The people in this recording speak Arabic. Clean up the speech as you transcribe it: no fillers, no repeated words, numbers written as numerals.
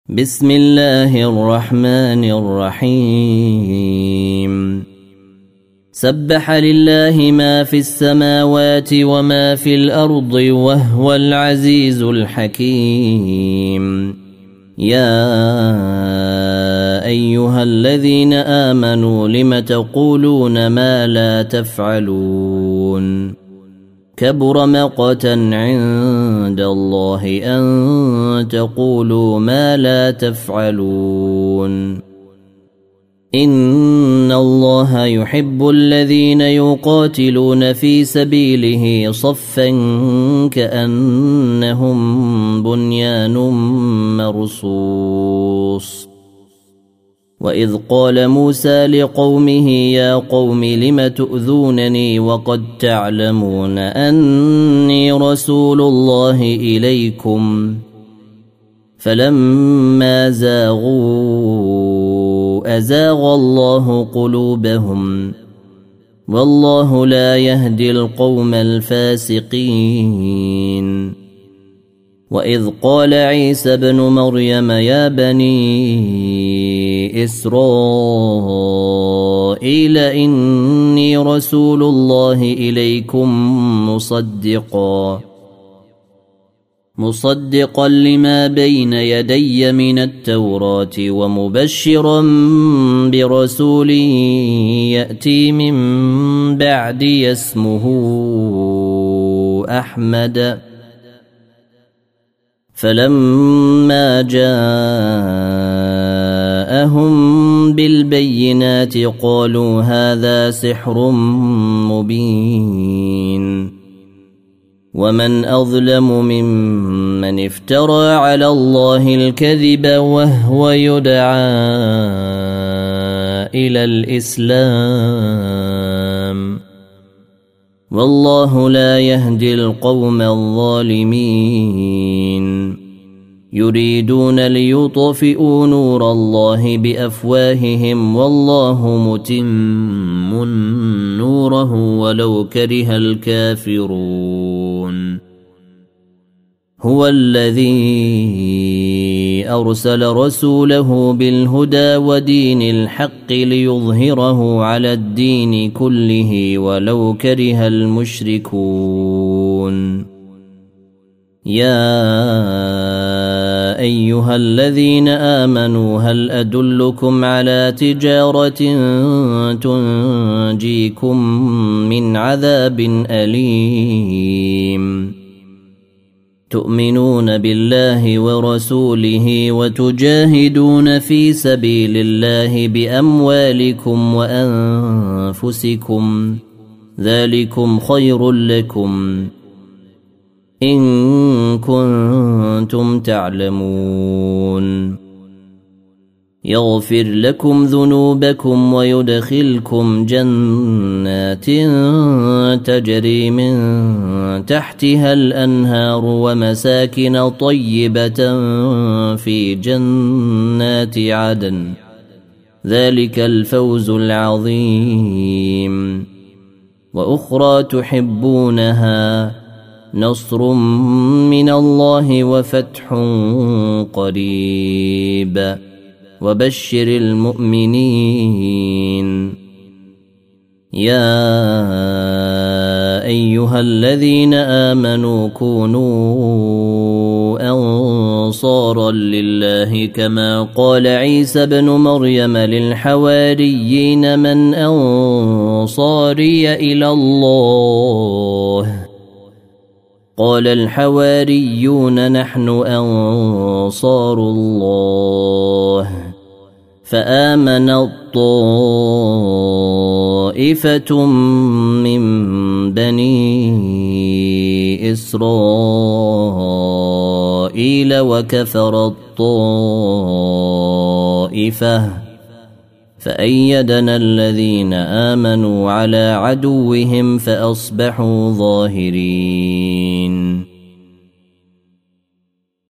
بسم الله الرحمن الرحيم سبح لله ما في السماوات وما في الأرض وهو العزيز الحكيم يا أيها الذين آمنوا لم تقولون ما لا تفعلون كبر مقتا عند الله أن تقولوا ما لا تفعلون إن الله يحب الذين يقاتلون في سبيله صفا كأنهم بنيان مرصوص وإذ قال موسى لقومه يا قوم لم تؤذونني وقد تعلمون أني رسول الله إليكم فلما زاغوا أزاغ الله قلوبهم والله لا يهدي القوم الفاسقين وإذ قال عيسى ابن مريم يا بني إسرائيل إني رسول الله إليكم مصدقا لما بين يدي من التوراة ومبشرا برسول يأتي من بعدي اسمه أحمد فلما جاءهم بالبينات قالوا هذا سحر مبين ومن أظلم ممن افترى على الله الكذب وهو يدعى إلى الإسلام والله لا يهدي القوم الظالمين يريدون ليطفئوا نور الله بأفواههم والله متم نوره ولو كره الكافرون هو الذي أرسل رسوله بالهدى ودين الحق ليظهره على الدين كله ولو كره المشركون يا أيها الذين آمنوا هل أدلكم على تجارة تنجيكم من عذاب أليم تؤمنون بالله ورسوله وتجاهدون في سبيل الله بأموالكم وأنفسكم ذلكم خير لكم إن كنتم تعلمون يغفر لكم ذنوبكم ويدخلكم جنات تجري من تحتها الأنهار ومساكن طيبة في جنات عدن ذلك الفوز العظيم وأخرى تحبونها نصر من الله وفتح قريب وبشر المؤمنين يا أيها الذين آمنوا كونوا أنصارا لله كما قال عيسى ابن مريم للحواريين من أنصاري إلى الله قال الحواريون نحن أنصار الله فآمن الطائفة من بني إسرائيل وكفر الطائفة فأيدنا الذين آمنوا على عدوهم فأصبحوا ظاهرين